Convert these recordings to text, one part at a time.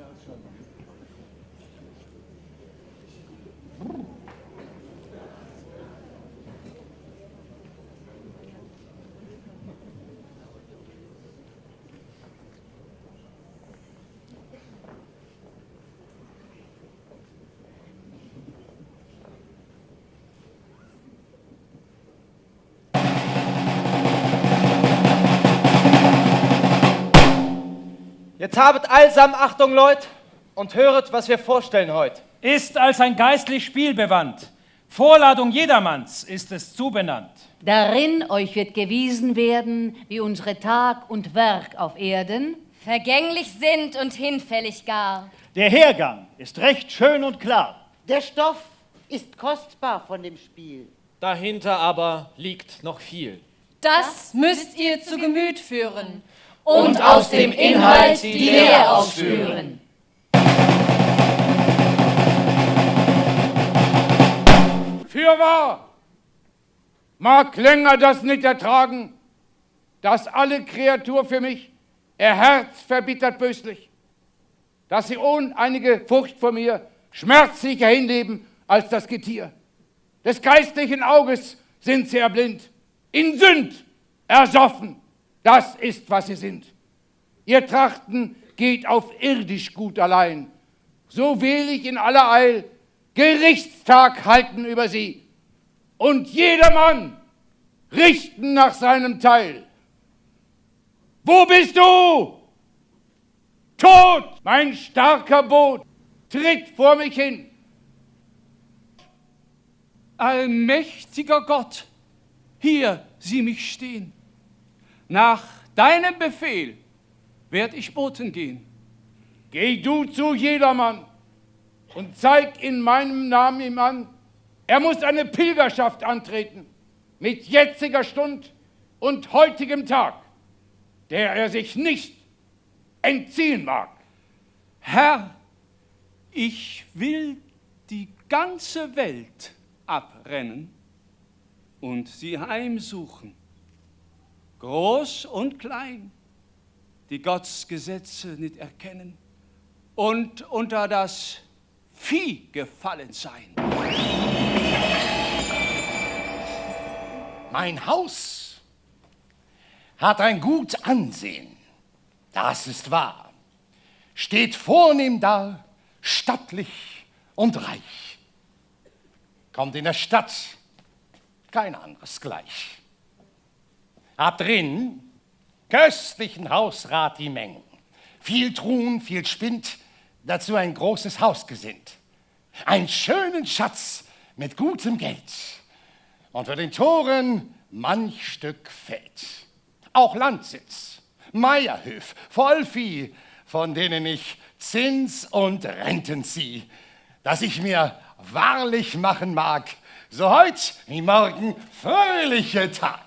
Jetzt habet allsam Achtung, Leut, und höret, was wir vorstellen heut. Ist als ein geistlich Spiel bewandt. Vorladung jedermanns ist es zubenannt. Darin euch wird gewiesen werden, wie unsere Tag und Werk auf Erden vergänglich sind und hinfällig gar. Der Hergang ist recht schön und klar. Der Stoff ist kostbar von dem Spiel. Dahinter aber liegt noch viel. Das müsst ihr zu Gemüt führen und aus dem Inhalt die Lehr ausführen. Fürwahr mag länger das nicht ertragen, dass alle Kreatur für mich ihr Herz verbittert böslich, dass sie ohne einige Furcht vor mir schmerzlicher hinleben als das Getier. Des geistlichen Auges sind sie erblind, in Sünd ersoffen, das ist, was sie sind. Ihr Trachten geht auf irdisch Gut allein, so will ich in aller Eil Gerichtstag halten über sie und jedermann richten nach seinem Teil. Wo bist du? Tod, mein starker Boot, tritt vor mich hin. Allmächtiger Gott, hier sieh mich stehen. Nach deinem Befehl werd ich boten gehen. Geh du zu jedermann und zeig in meinem Namen ihm an, er muss eine Pilgerschaft antreten, mit jetziger Stund und heutigem Tag, der er sich nicht entziehen mag. Herr, ich will die ganze Welt abrennen und sie heimsuchen, groß und klein, die Gottes Gesetze nicht erkennen und unter das Vieh gefallen sein. Mein Haus hat ein gut Ansehen, das ist wahr, steht vornehm da, stattlich und reich. Kommt in der Stadt kein anderes gleich. Hab drin köstlichen Hausrat die Mengen, viel Truhen, viel Spind, dazu ein großes Haus gesinnt, einen schönen Schatz mit gutem Geld und für den Toren manch Stück Feld. Auch Landsitz, Meierhöf, Vollvieh, von denen ich Zins und Renten zieh, dass ich mir wahrlich machen mag, so heut wie morgen fröhliche Tag.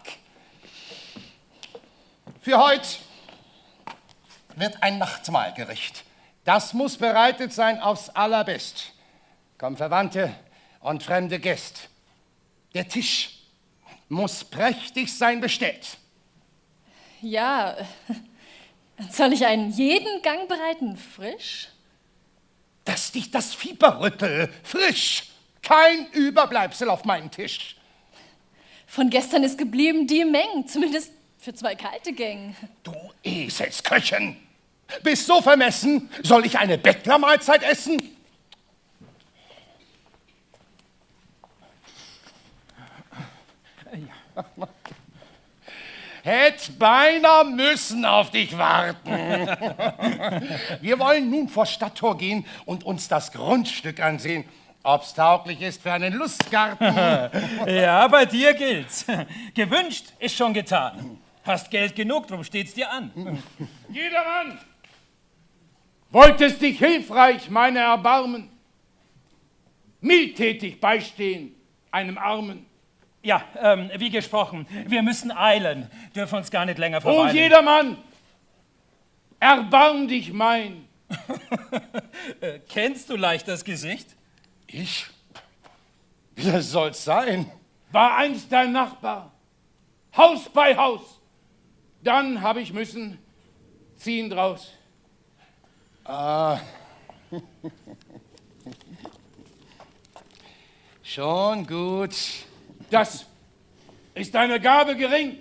Für heut wird ein Nachtmahlgericht. Das muss bereitet sein aufs Allerbest. Kommen Verwandte und fremde Gäste. Der Tisch muss prächtig sein bestellt. Ja, soll ich einen jeden Gang bereiten, frisch? Dass dich das Fieber rüttel, frisch, kein Überbleibsel auf meinen Tisch. Von gestern ist geblieben die Menge, zumindest für 2 kalte Gänge. Du Eselsköchin, bist so vermessen, soll ich eine Bettlermahlzeit essen? Hätt beinahe müssen auf dich warten. Wir wollen nun vor Stadttor gehen und uns das Grundstück ansehen, ob's tauglich ist für einen Lustgarten. Ja, bei dir gilt's. Gewünscht ist schon getan. Hast Geld genug, drum steht's dir an. Jedermann, wolltest dich hilfreich meine Erbarmen, mildtätig beistehen einem Armen. Ja, wie gesprochen, wir müssen eilen, dürfen uns gar nicht länger verweilen. O jedermann, erbarm dich mein. Kennst du leicht das Gesicht? Ich? Wie das soll's sein? War einst dein Nachbar, Haus bei Haus, dann hab ich müssen ziehen draus. Schon gut. Das ist deine Gabe gering.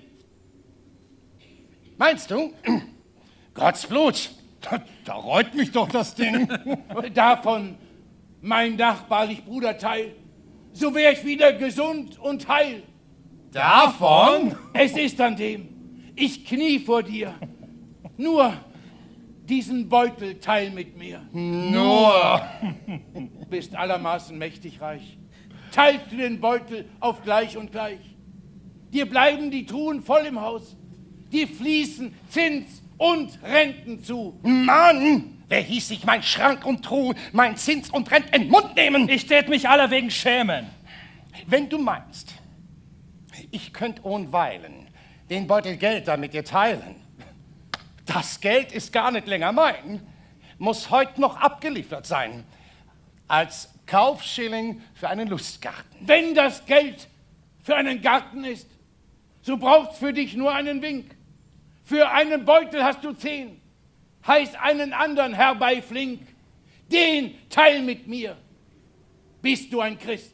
Meinst du? Gottes Blut. Da reut mich doch das Ding. Davon mein nachbarlich Bruderteil, so wär ich wieder gesund und heil. Davon? Es ist an dem, ich knie vor dir. Nur diesen Beutel teil mit mir. Nur. Bist allermaßen mächtig reich. Teilst du den Beutel auf gleich und gleich. Dir bleiben die Truhen voll im Haus. Dir fließen Zins und Renten zu. Mann! Wer hieß sich mein Schrank und Truhe, mein Zins und Rent in den Mund nehmen? Ich tät mich allerwegen schämen. Wenn du meinst, ich könnte ohnehin den Beutel Geld da mit dir teilen. Das Geld ist gar nicht länger mein, muss heute noch abgeliefert sein. Als Kaufschilling für einen Lustgarten. Wenn das Geld für einen Garten ist, so braucht's für dich nur einen Wink. Für einen Beutel hast du 10. Heiß einen anderen herbei flink. Den teil mit mir. Bist du ein Christ?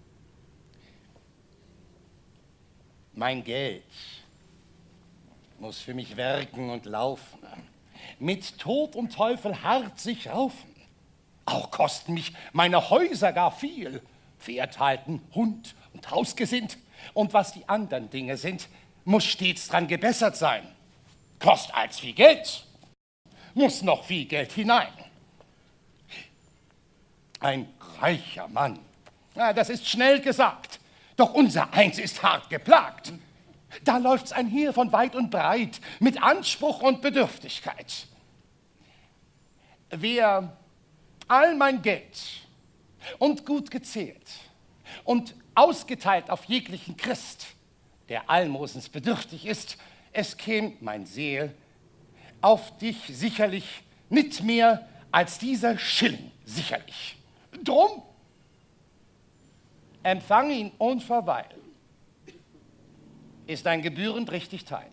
Mein Geld muss für mich werken und laufen. Mit Tod und Teufel hart sich raufen. Auch kosten mich meine Häuser gar viel. Pferd halten, Hund und Hausgesind. Und was die anderen Dinge sind, muss stets dran gebessert sein. Kostet als viel Geld, muss noch viel Geld hinein. Ein reicher Mann, ja, das ist schnell gesagt, doch unser Eins ist hart geplagt. Da läuft's einher von weit und breit, mit Anspruch und Bedürftigkeit. Wer all mein Geld und gut gezählt und ausgeteilt auf jeglichen Christ, der Almosens bedürftig ist, es käm, mein Seel, auf dich sicherlich nicht mehr als dieser Schilling, sicherlich. Drum, empfang ihn unverweil, ist ein gebührend richtig Teil.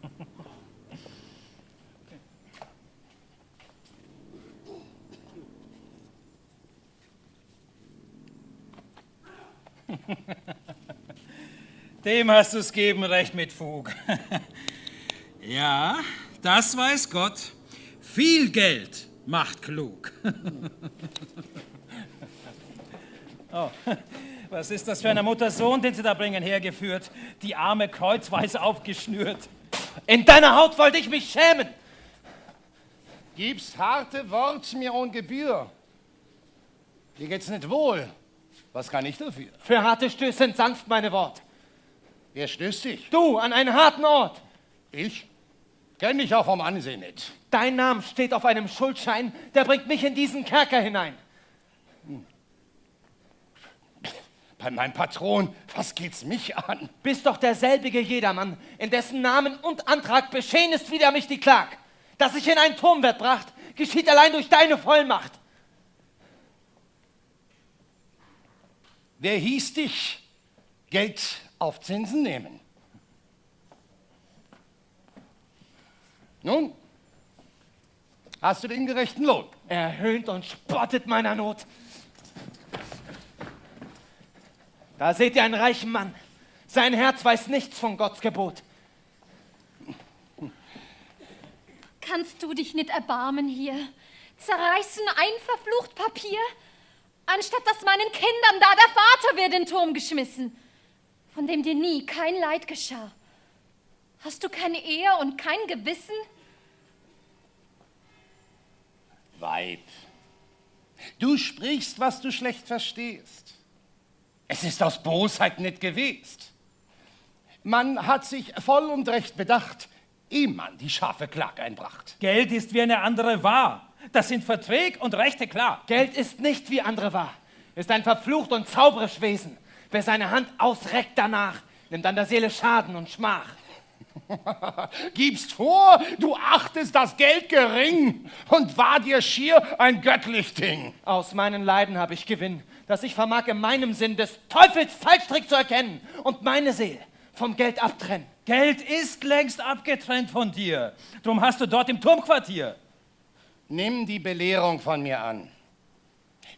Dem hast du's geben recht mit Fug. Ja, das weiß Gott. Viel Geld macht klug. Oh, was ist das für eine Mutter-Sohn, den Sie da bringen, hergeführt? Die Arme kreuzweise aufgeschnürt. In deiner Haut wollte ich mich schämen. Gib's harte Wort mir ohne Gebühr. Dir geht's nicht wohl. Was kann ich dafür? Für harte Stöße sind sanft meine Wort. Wer stößt dich? Du an einen harten Ort. Ich? Kenn dich auch vom Ansehen nicht. Dein Name steht auf einem Schuldschein, der bringt mich in diesen Kerker hinein. Bei meinem Patron, was geht's mich an? Bist doch derselbige Jedermann, in dessen Namen und Antrag beschehen ist wider mich die Klag. Dass ich in einen Turm werd bracht, geschieht allein durch deine Vollmacht. Wer hieß dich Geld auf Zinsen nehmen? Nun, hast du den gerechten Lohn? Er höhnt und spottet meiner Not. Da seht ihr einen reichen Mann. Sein Herz weiß nichts von Gottes Gebot. Kannst du dich nicht erbarmen hier? Zerreißen ein verflucht Papier? Anstatt dass meinen Kindern da der Vater wird in den Turm geschmissen, von dem dir nie kein Leid geschah. Hast du keine Ehe und kein Gewissen? Weib, du sprichst, was du schlecht verstehst. Es ist aus Bosheit nicht gewesen. Man hat sich voll und recht bedacht, ehe man die scharfe Klag einbracht. Geld ist wie eine andere wahr. Das sind Verträge und Rechte klar. Geld ist nicht wie andere wahr, ist ein verflucht und zauberisch Wesen. Wer seine Hand ausreckt danach, nimmt an der Seele Schaden und Schmach. Gibst vor, du achtest das Geld gering und war dir schier ein göttlich Ding. Aus meinen Leiden habe ich Gewinn, dass ich vermag in meinem Sinn des Teufels Fallstrick zu erkennen und meine Seele vom Geld abtrennen. Geld ist längst abgetrennt von dir. Drum hast du dort im Turmquartier. Nimm die Belehrung von mir an.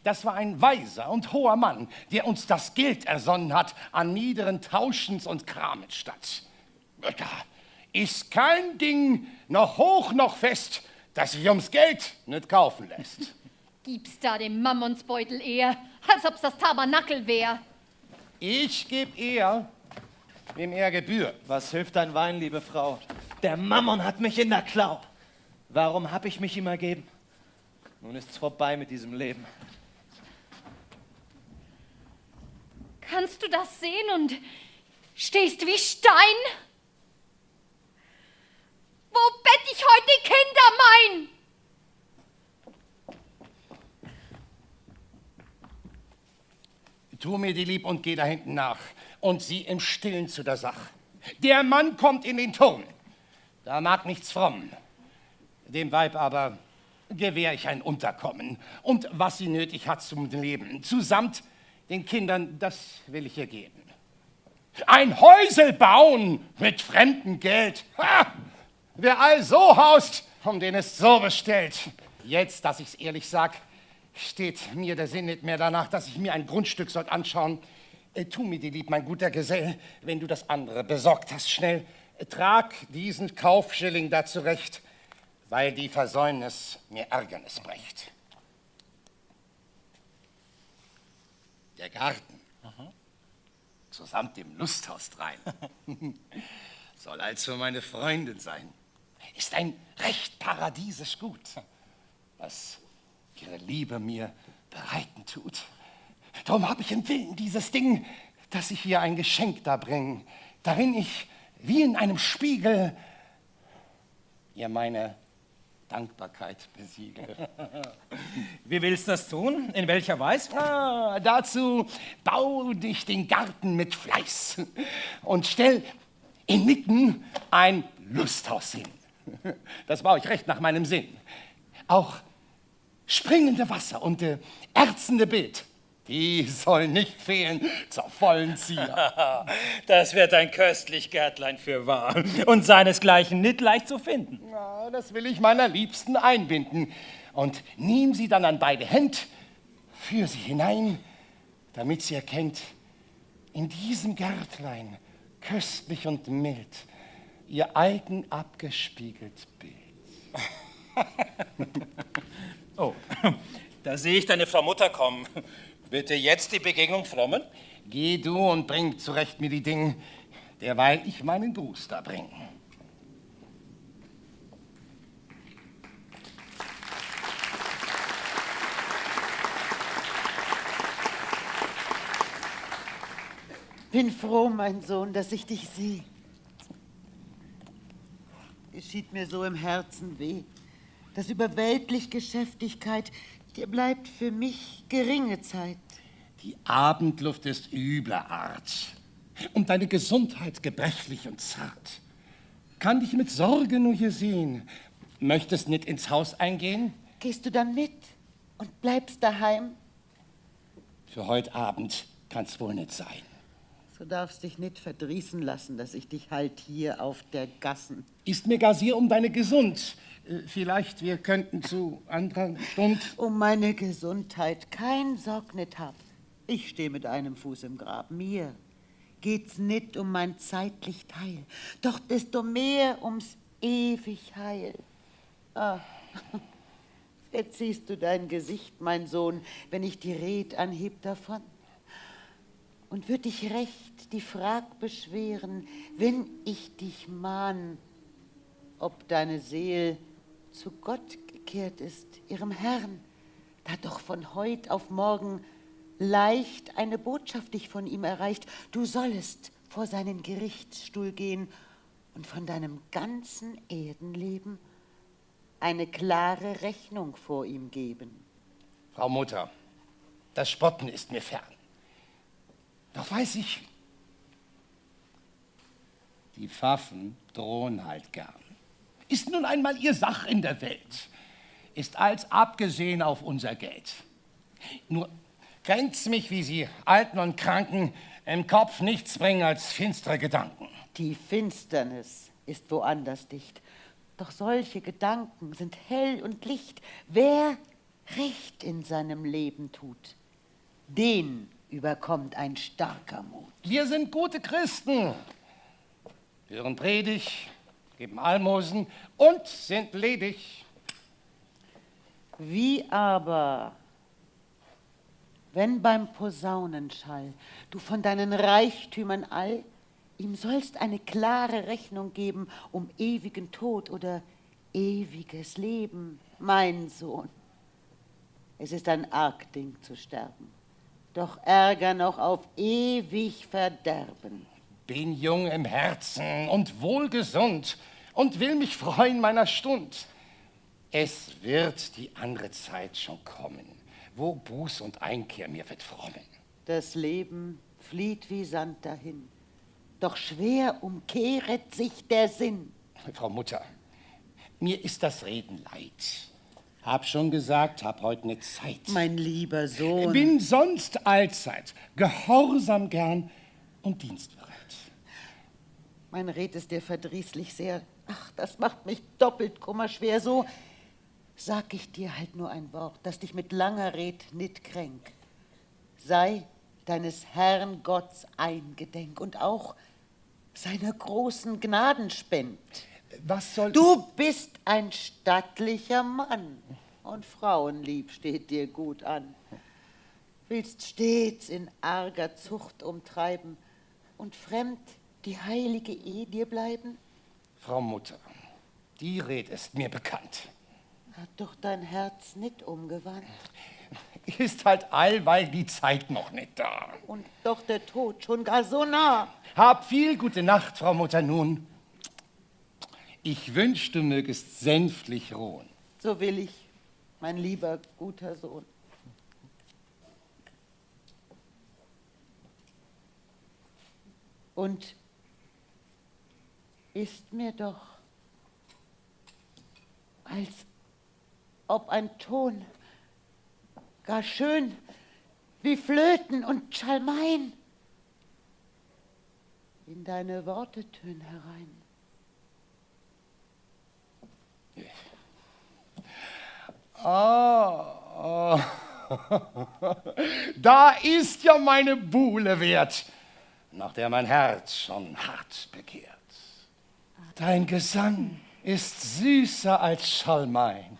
Das war ein weiser und hoher Mann, der uns das Geld ersonnen hat an niederen Tauschens und Kramens statt. Da ist kein Ding noch hoch noch fest, das sich ums Geld nicht kaufen lässt. Gib's da dem Mammonsbeutel eher, als ob's das Tabernakel wär. Ich geb eher, wem er gebührt. Was hilft dein Wein, liebe Frau? Der Mammon hat mich in der Klau. Warum hab ich mich ihm ergeben? Nun ist's vorbei mit diesem Leben. Kannst du das sehen und stehst wie Stein? Wo bett ich heute die Kinder mein? Tu mir die lieb und geh da hinten nach und sieh im Stillen zu der Sache. Der Mann kommt in den Turm. Da mag nichts fromm. Dem Weib aber gewähr ich ein Unterkommen und was sie nötig hat zum Leben. Zusamt den Kindern, das will ich ihr geben. Ein Häusel bauen mit fremdem Geld. Ha! Wer all so haust, um den ist so bestellt. Jetzt, dass ich's ehrlich sag, steht mir der Sinn nicht mehr danach, dass ich mir ein Grundstück soll anschauen. Tu mir die lieb, mein guter Gesell, wenn du das andere besorgt hast, schnell. Trag diesen Kaufschilling da zurecht, weil die Versäumnis mir Ärgernis brächt. Der Garten, zusammen dem Lusthaus drein, soll also meine Freundin sein. Ist ein recht paradiesisch Gut, was ihre Liebe mir bereiten tut. Darum hab ich im Willen dieses Ding, dass ich hier ein Geschenk da bring, darin ich wie in einem Spiegel ihr meine Dankbarkeit besiege. Wie willst du das tun? In welcher Weise? Dazu bau dich den Garten mit Fleiß und stell inmitten ein Lusthaus hin. Das baue ich recht nach meinem Sinn. Auch springende Wasser und erzende Bild, die sollen nicht fehlen zur vollen Zier. Das wird ein köstlich Gärtlein für wahr und seinesgleichen nicht leicht zu finden. Ja, das will ich meiner Liebsten einbinden und nimm sie dann an beide Hände, führ sie hinein, damit sie erkennt, in diesem Gärtlein, köstlich und mild, ihr eigen abgespiegelt Bild. Oh, da sehe ich deine Frau Mutter kommen. Wird dir jetzt die Begegnung frommen? Geh du und bring zurecht mir die Dinge, derweil ich meinen Gruß da bring. Bin froh, mein Sohn, dass ich dich sehe. Geschieht mir so im Herzen weh, dass über weltlich Geschäftigkeit dir bleibt für mich geringe Zeit. Die Abendluft ist übler Art und deine Gesundheit gebrechlich und zart. Kann dich mit Sorge nur hier sehen. Möchtest nicht ins Haus eingehen? Gehst du dann mit und bleibst daheim? Für heut Abend kann's wohl nicht sein. So darfst dich nicht verdrießen lassen, dass ich dich halt hier auf der Gassen. Ist mir gar sehr um deine Gesund. Vielleicht wir könnten zu anderer Stund... Um meine Gesundheit kein Sorg nicht hab. Ich steh mit einem Fuß im Grab. Mir geht's nicht um mein zeitlich Teil, doch desto mehr ums ewig Heil. Ah, verziehst du dein Gesicht, mein Sohn, wenn ich die Red anheb davon? Und würd dich recht die Frag beschweren, wenn ich dich mahn, ob deine Seel zu Gott gekehrt ist, ihrem Herrn, da doch von heut auf morgen leicht eine Botschaft dich von ihm erreicht. Du sollest vor seinen Gerichtsstuhl gehen und von deinem ganzen Erdenleben eine klare Rechnung vor ihm geben. Frau Mutter, das Spotten ist mir fern. Doch weiß ich, die Pfaffen drohen halt gern. Ist nun einmal ihr Sach in der Welt, ist als abgesehen auf unser Geld. Nur kennt's mich, wie sie Alten und Kranken im Kopf nichts bringen als finstere Gedanken. Die Finsternis ist woanders dicht, doch solche Gedanken sind hell und licht. Wer Recht in seinem Leben tut, den überkommt ein starker Mut. Wir sind gute Christen, hören Predigt, geben Almosen und sind ledig. Wie aber, wenn beim Posaunenschall du von deinen Reichtümern all ihm sollst eine klare Rechnung geben um ewigen Tod oder ewiges Leben, mein Sohn. Es ist ein Argding zu sterben, doch Ärger noch auf ewig Verderben. Bin jung im Herzen und wohlgesund und will mich freuen meiner Stund. Es wird die andere Zeit schon kommen, wo Buß und Einkehr mir wird frommen. Das Leben flieht wie Sand dahin, doch schwer umkehret sich der Sinn. Frau Mutter, mir ist das Reden leid. Hab schon gesagt, hab heute ne Zeit. Mein lieber Sohn. Bin sonst allzeit gehorsam gern und dienstbereit. Mein Red ist dir verdrießlich sehr. Ach, das macht mich doppelt kummerschwer. So sag ich dir halt nur ein Wort, das dich mit langer Red nit kränk. Sei deines Herrn Gotts eingedenk und auch seiner großen Gnaden spend. Was soll... Du bist ein stattlicher Mann und frauenlieb steht dir gut an. Willst stets in arger Zucht umtreiben und fremd die heilige Ehe dir bleiben? Frau Mutter, die Red ist mir bekannt. Hat doch dein Herz nit umgewandt. Ist halt allweil die Zeit noch nicht da. Und doch der Tod schon gar so nah. Hab viel gute Nacht, Frau Mutter, nun. Ich wünsch, du mögest sänftlich ruhen. So will ich, mein lieber, guter Sohn. Und ist mir doch, als ob ein Ton, gar schön wie Flöten und Schalmein, in deine Worte tön herein. Ah, da ist ja meine Buhle wert, nach der mein Herz schon hart begehrt. Dein Gesang ist süßer als Schalmein.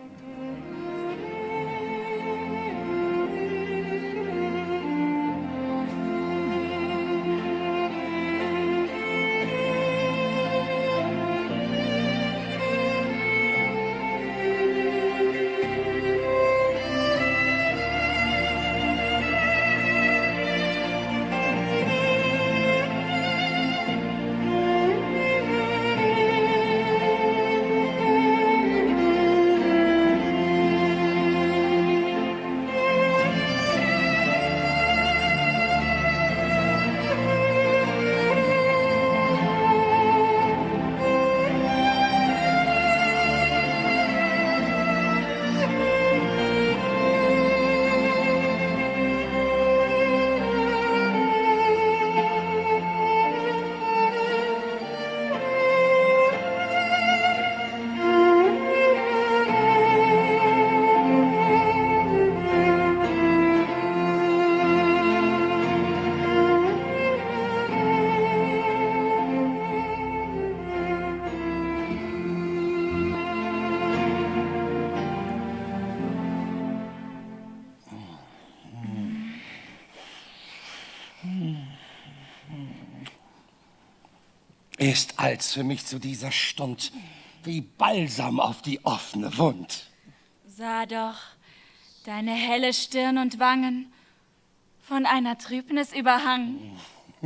Ist als für mich zu dieser Stund wie Balsam auf die offene Wund. Sah doch deine helle Stirn und Wangen von einer Trübnis überhangen.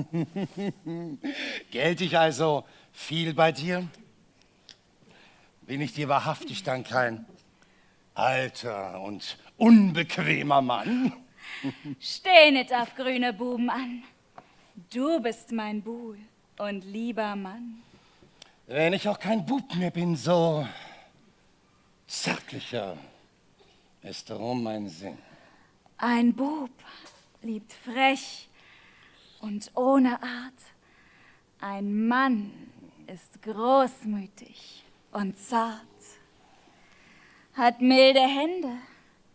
Gelt ich also viel bei dir? Bin ich dir wahrhaftig dann kein alter und unbequemer Mann? Steh nicht auf grüne Buben an. Du bist mein Buhl und lieber Mann. Wenn ich auch kein Bub mehr bin, so zärtlicher ist darum mein Sinn. Ein Bub liebt frech und ohne Art. Ein Mann ist großmütig und zart, hat milde Hände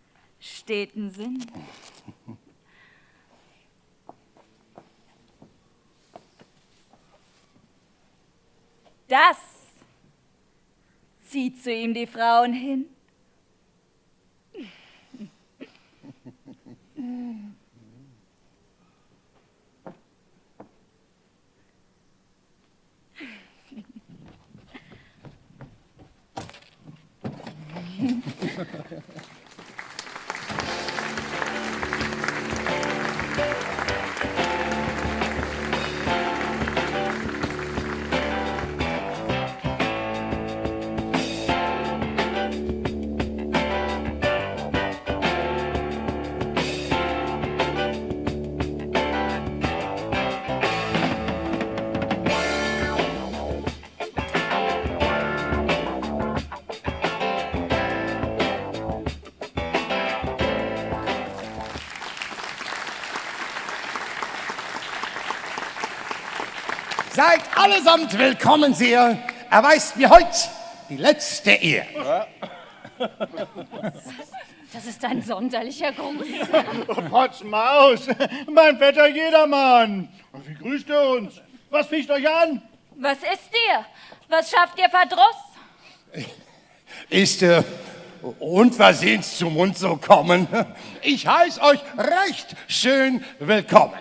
steten Sinn. Das zieht zu ihm die Frauen hin. Seid allesamt willkommen, sehr. Erweist mir heute die letzte Ehe. Das ist ein sonderlicher Gruß. Potzmaus, mein Vetter Jedermann. Wie grüßt ihr uns? Was ficht euch an? Was ist dir? Was schafft dir Verdruss? Ist unversehens zum Mund so kommen. Ich heiß euch recht schön willkommen.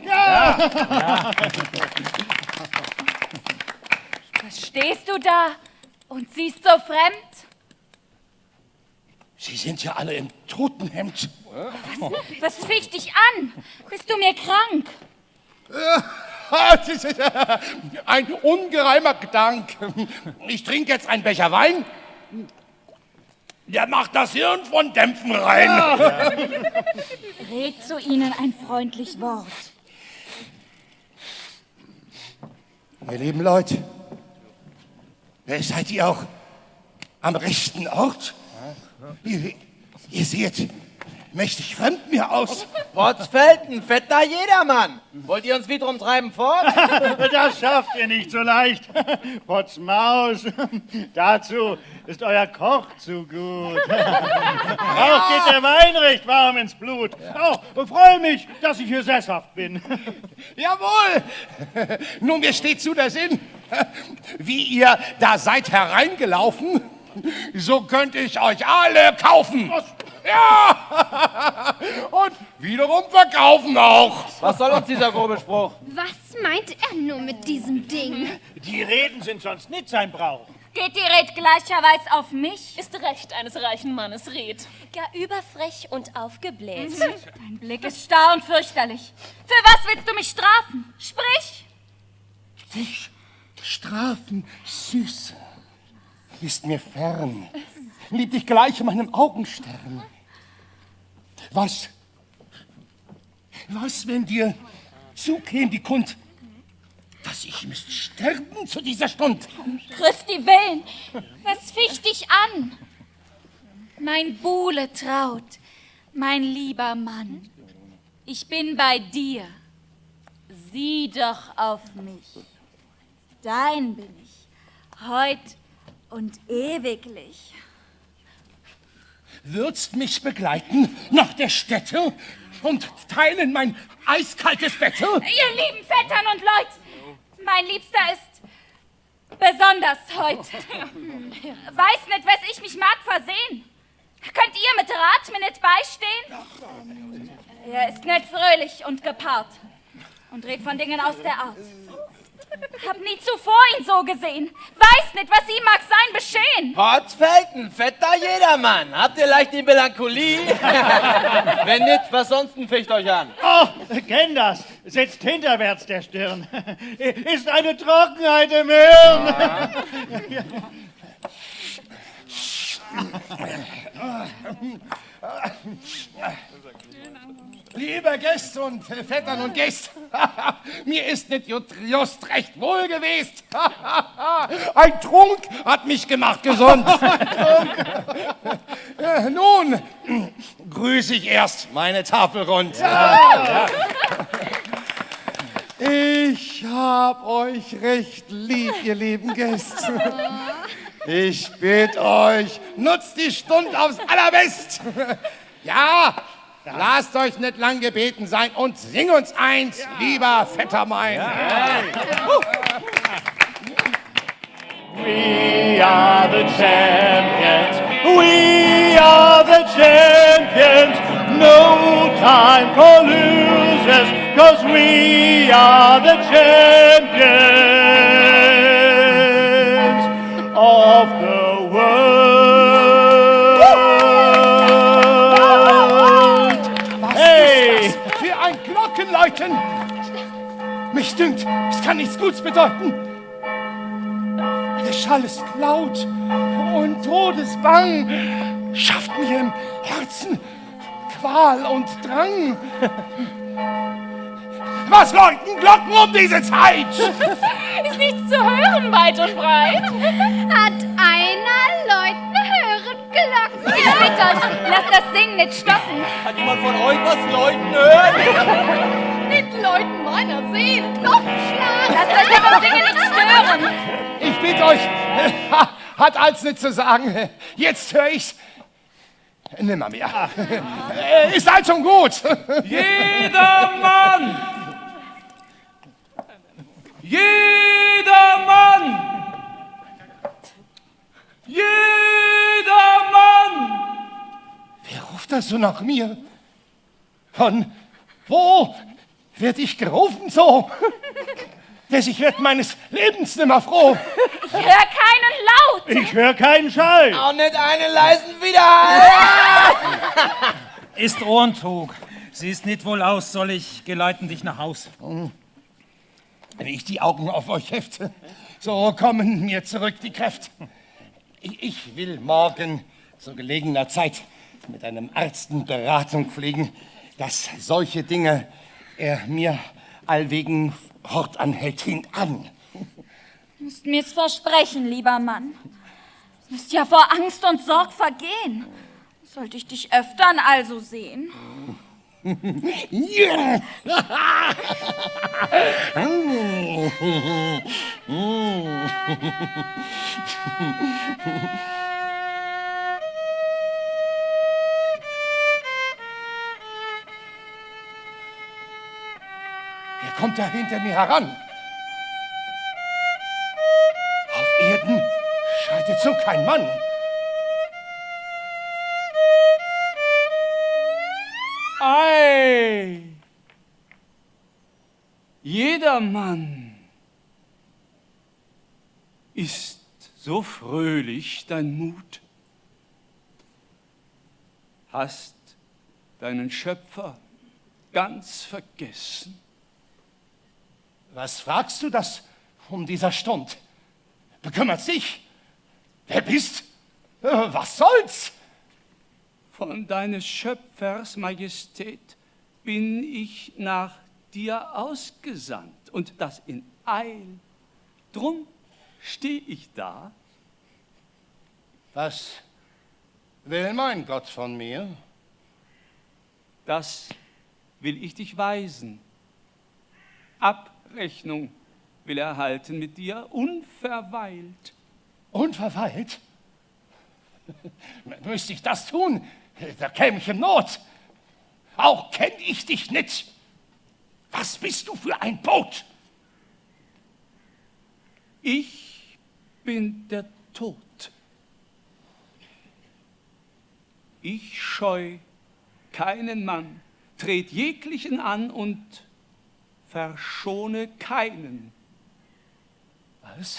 Was stehst du da und siehst so fremd? Sie sind ja alle im Totenhemd. Was ficht dich an? Bist du mir krank? Das ist ein ungereimer Gedanke. Ich trinke jetzt einen Becher Wein. Der macht das Hirn von Dämpfen rein. Red zu ihnen ein freundlich Wort. Ihr lieben Leute, seid ihr auch am rechten Ort? Ihr seht mächtig fremd mir aus. Potzfelden, fetter Jedermann. Wollt ihr uns wiederum treiben fort? Das schafft ihr nicht so leicht. Potzmaus, dazu ist euer Koch zu gut. Auch geht der Wein recht warm ins Blut. Auch freue mich, dass ich hier sesshaft bin. Jawohl! Nun, mir steht zu der Sinn, wie ihr da seid hereingelaufen, so könnt ich euch alle kaufen. Ja! Und wiederum verkaufen auch. Was soll uns dieser grobe Spruch? Was meint er nur mit diesem Ding? Die Reden sind sonst nicht sein Brauch. Geht die Red gleicherweise auf mich? Ist recht eines reichen Mannes Red. Gar überfrech und aufgebläht. Dein Blick ist starr und fürchterlich. Für was willst du mich strafen? Sprich! Dich strafen, Süße, ist mir fern. Lieb dich gleich in meinem Augenstern. Was, wenn dir zukäm die Kund, dass ich müsst sterben zu dieser Stund? Christi Willen, was ficht dich an? Mein Buhle traut, mein lieber Mann, ich bin bei dir. Sieh doch auf mich. Dein bin ich, heut und ewiglich. Würdst mich begleiten nach der Stätte und teilen mein eiskaltes Bett? Ihr lieben Vettern und Leut, mein Liebster ist besonders heut. Weiß nicht, was ich mich mag versehen. Könnt ihr mit Rat mir nicht beistehen? Er ist nicht fröhlich und gepaart und redet von Dingen aus der Art. Hab nie zuvor ihn so gesehen. Weiß nicht, was ihm mag sein geschehen. Potzfelden, fetter Jedermann. Habt ihr leicht die Melancholie? Wenn nicht, was sonst ficht euch an? Oh, kenn das. Setzt hinterwärts der Stirn. Ist eine Trockenheit im Hirn. Liebe Gäste und Vettern und Gäste, mir ist nicht just recht wohl gewesen. Ein Trunk hat mich gemacht gesund. Nun grüße ich erst meine Tafel rund. Ich hab euch recht lieb, ihr lieben Gäste. Ich bitte euch, nutzt die Stund aufs Allerbest. Ja, Lasst euch nicht lang gebeten sein und sing uns eins, lieber Vetter mein. We are the champions. We are the champions. No time for losers, 'cause we are the champions of the world. Hey! Für ein Glockenläuten! Mich dünkt, es kann nichts Gutes bedeuten. Der Schall ist laut und todesbang, schafft mir im Herzen Qual und Drang. Was läuten Glocken um diese Zeit? Ist nichts zu hören, weit und breit. Hat einer Leuten hören Glocken? Ich bitte euch, lasst das Singen nicht stoppen. Hat jemand von euch was Leuten hören? Mit Leuten meiner Seele Glockenschlag. Lasst euch aber Singen nicht stören. Ich bitte euch, hat als nicht zu sagen. Jetzt höre ich's. Nimmermehr. Ist halt schon gut. Jeder Mann! Jeder Mann! Jeder Mann! Wer ruft da so nach mir? Von wo werd ich gerufen so? Dass ich werd meines Lebens nimmer froh. Ich höre keinen Laut. Ich höre keinen Schall. Auch nicht einen leisen Widerhall. Ist Ohrentrug. Siehst nicht wohl aus, soll ich geleiten dich nach Haus. Wenn ich die Augen auf euch hefte, so kommen mir zurück die Kräfte. Ich will morgen zu gelegener Zeit mit einem Arzt Beratung pflegen, dass solche Dinge er mir allwegen fortanhält hinan. Du musst mir's versprechen, lieber Mann. Du musst ja vor Angst und Sorg vergehen. Sollte ich dich öftern also sehen? Ja. Wer kommt da hinter mir heran? Auf Erden schreitet so kein Mann. Ei! Jeder Mann ist so fröhlich dein Mut. Hast deinen Schöpfer ganz vergessen. Was fragst du das um dieser Stund? Bekümmert dich? Wer bist? Was soll's? Von deines Schöpfers Majestät bin ich nach dir ausgesandt und das in Eil. Drum steh ich da. Was will mein Gott von mir? Das will ich dich weisen. Abrechnung will er halten mit dir, unverweilt. Unverweilt? Müsste ich das tun, da käme ich in Not. Auch kenn ich dich nicht. Was bist du für ein Boot? Ich bin der Tod. Ich scheu keinen Mann, tret jeglichen an und verschone keinen. Was?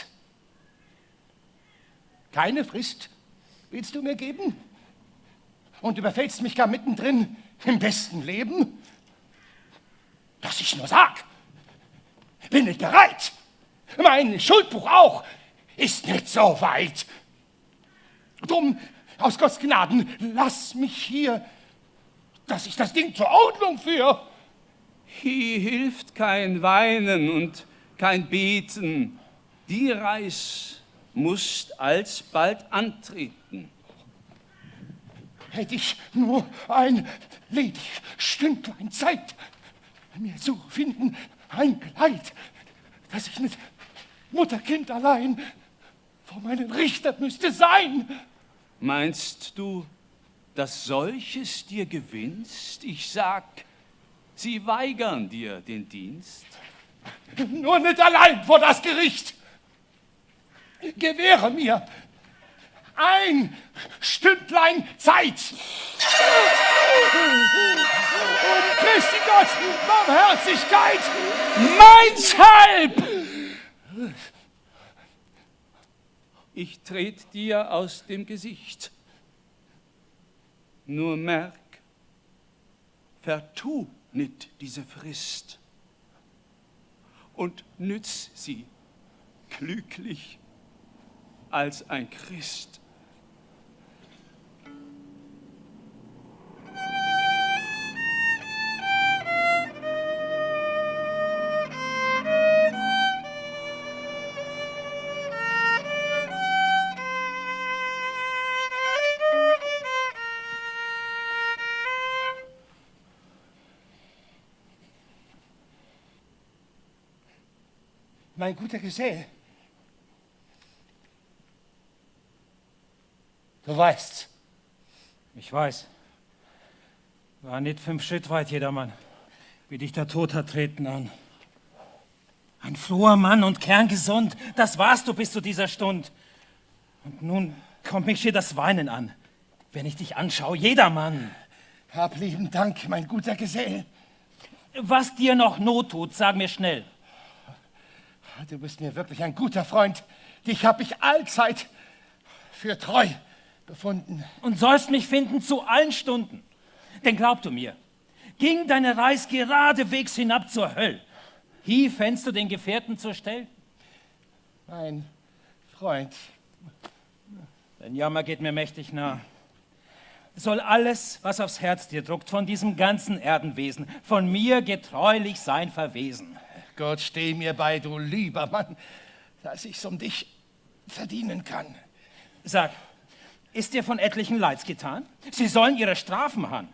Keine Frist willst du mir geben? Und überfällst mich gar mittendrin im besten Leben? Dass ich nur sag, bin ich bereit. Mein Schuldbuch auch ist nicht so weit. Drum, aus Gottes Gnaden, lass mich hier, dass ich das Ding zur Ordnung führe. Hier hilft kein Weinen und kein Beten. Die Reis musst alsbald antreten. Hätte ich nur ein ledig Stündlein Zeit, mir zu finden ein Kleid, dass ich mit Mutterkind allein vor meinen Richter müsste sein. Meinst du, dass solches dir gewinnst? Ich sag, sie weigern dir den Dienst. Nur nicht allein vor das Gericht. Gewähre mir ein Stündlein Zeit. Christi Gott, Barmherzigkeit, Meinshalb! Ich tret dir aus dem Gesicht. Nur merk, vertu nicht diese Frist und nütz sie klüglich als ein Christ. Mein guter Gesell, du weißt. Ich weiß. War nicht 5 Schritt weit, jedermann, wie dich der Tod hat treten an. Ein froher Mann und kerngesund, das warst du bis zu dieser Stund. Und nun kommt mich schier das Weinen an, wenn ich dich anschaue, jedermann. Hab lieben Dank, mein guter Gesell. Was dir noch Not tut, sag mir schnell. Du bist mir wirklich ein guter Freund. Dich hab ich allzeit für treu befunden. Und sollst mich finden zu allen Stunden. Denn glaub du mir, ging deine Reis geradewegs hinab zur Höll, hie fändst du den Gefährten zur Stell. Mein Freund. Dein Jammer geht mir mächtig nah. Soll alles, was aufs Herz dir druckt, von diesem ganzen Erdenwesen, von mir getreulich sein verwesen. Gott, steh mir bei, du lieber Mann, dass ich's um dich verdienen kann. Sag, ist dir von etlichen Leids getan? Sie sollen ihre Strafen haben.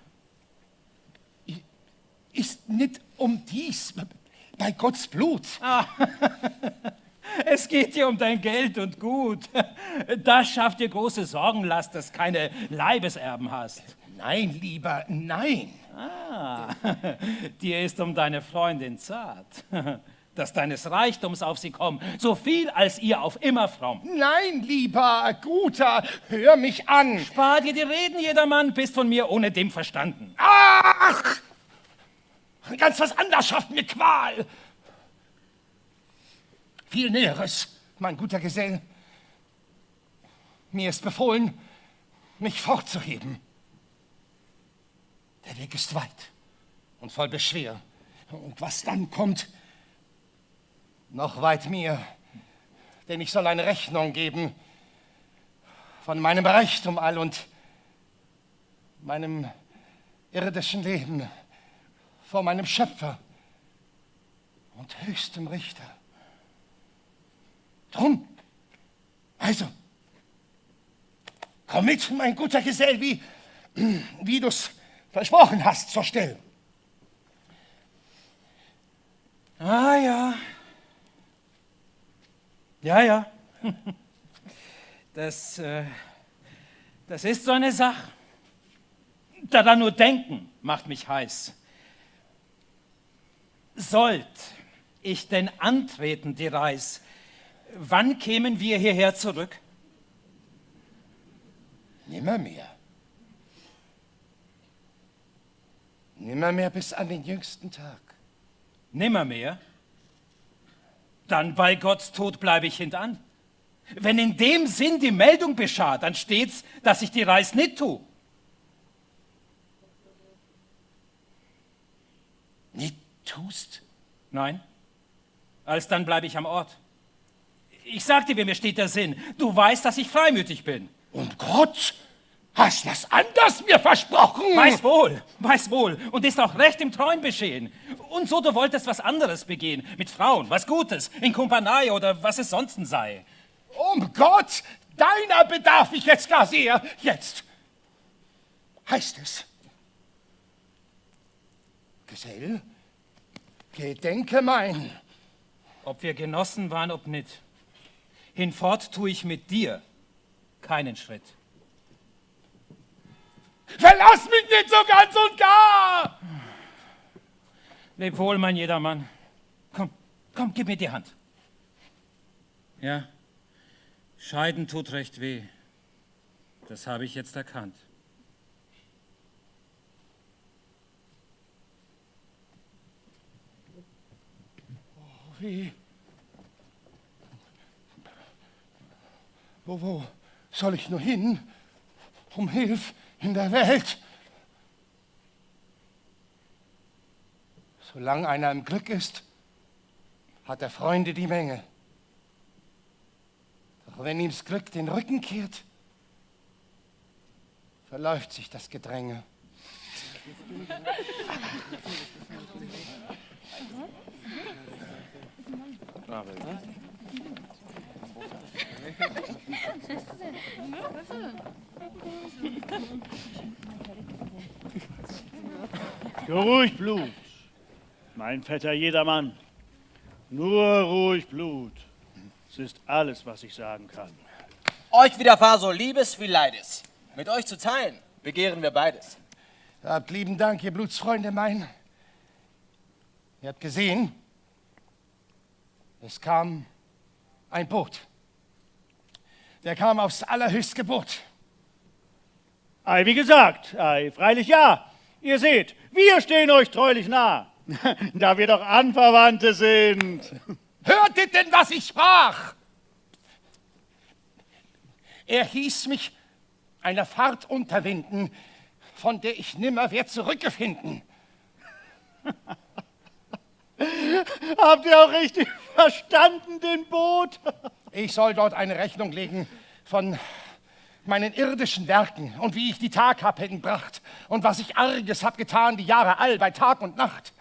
Ist nicht um dies, bei Gottes Blut. Ah, es geht dir um dein Geld und Gut. Das schafft dir große Sorgenlast, dass keine Leibeserben hast. Nein, lieber, nein. Ah, dir ist um deine Freundin zart, dass deines Reichtums auf sie kommt, so viel als ihr auf immer fromm. Nein, lieber, guter, hör mich an. Spar dir die Reden, jedermann, bist von mir ohne dem verstanden. Ach! Ganz was anderes schafft mir Qual. Viel Näheres, mein guter Gesell. Mir ist befohlen, mich fortzuheben. Der Weg ist weit und voll Beschwer. Und was dann kommt, noch weit mir, denn ich soll eine Rechnung geben von meinem Reichtum all und meinem irdischen Leben vor meinem Schöpfer und höchstem Richter. Drum, also, komm mit, mein guter Gesell, wie du's versprochen hast zur Stelle. Ah ja. Ja. Das ist so eine Sache. Daran nur denken macht mich heiß. Sollt ich denn antreten, die Reis, wann kämen wir hierher zurück? Nimmermehr. Nimmermehr bis an den jüngsten Tag. Nimmermehr? Dann bei Gottes Tod bleibe ich hintan. Wenn in dem Sinn die Meldung geschah, dann steht's, dass ich die Reis nicht tu. Nicht tust? Nein. Alsdann bleibe ich am Ort. Ich sagte, wie mir steht der Sinn. Du weißt, dass ich freimütig bin. Und Gott? Hast das anders mir versprochen? Weiß wohl. Und ist auch recht im Treuen beschehen. Und so du wolltest was anderes begehen. Mit Frauen, was Gutes, in Kumpanei oder was es sonst sei. Um Gott, deiner bedarf ich jetzt gar sehr. Jetzt heißt es. Gesell, gedenke mein. Ob wir Genossen waren, ob nicht. Hinfort tue ich mit dir keinen Schritt. Verlass mich nicht so ganz und gar! Leb wohl, mein Jedermann. Komm, gib mir die Hand. Ja, Scheiden tut recht weh. Das habe ich jetzt erkannt. Oh, wie? Wo soll ich nur hin? Um Hilfe in der Welt? Solange einer im Glück ist, hat er Freunde die Menge. Doch wenn ihm das Glück den Rücken kehrt, verläuft sich das Gedränge. Ruhig Blut, mein fetter Jedermann. Nur ruhig Blut. Es ist alles, was ich sagen kann. Euch widerfahr so Liebes wie Leides. Mit euch zu teilen, begehren wir beides. Habt lieben Dank, ihr Blutsfreunde mein. Ihr habt gesehen, es kam ein Boot. Der kam aufs allerhöchste Gebot. Ei, wie gesagt, ei, freilich ja. Ihr seht, wir stehen euch treulich nah, da wir doch Anverwandte sind. Hörtet denn, was ich sprach? Er hieß mich einer Fahrt unterwinden, von der ich nimmer werd zurückgefinden. Habt ihr auch richtig verstanden, den Boot? Ich soll dort eine Rechnung legen von meinen irdischen Werken und wie ich die Tag hab hingebracht und was ich Arges hab getan, die Jahre all, bei Tag und Nacht.